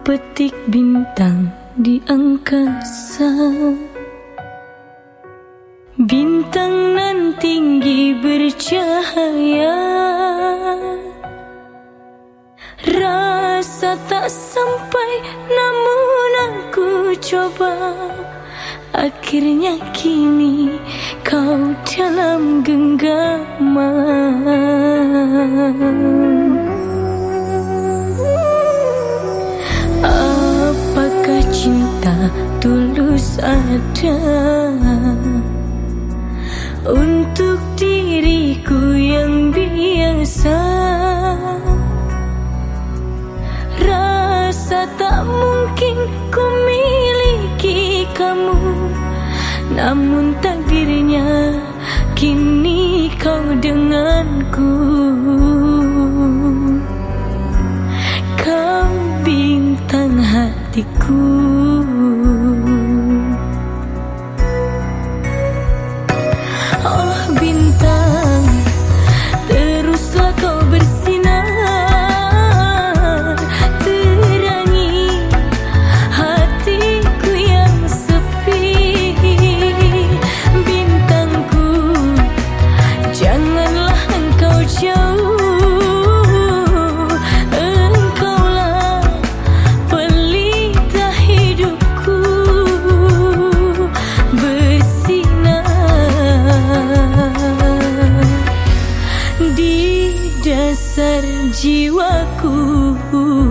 petik bintang di angkasa. Bintang nan tinggi bercahaya, rasa tak sampai namun aku coba. Akhirnya kini kau dalam genggaman. Apakah cinta tulus ada untuk diriku yang biasa? Rasa tak mungkin ku miliki kamu, namun takdirnya kini kau denganku. Kau bintang hatiku. Oh bintang, teruslah kau bersinar, terangi hatiku yang sepi. Bintangku, janganlah engkau jauh, engkaulah pelita hidupku, bersinar di dasar jiwaku.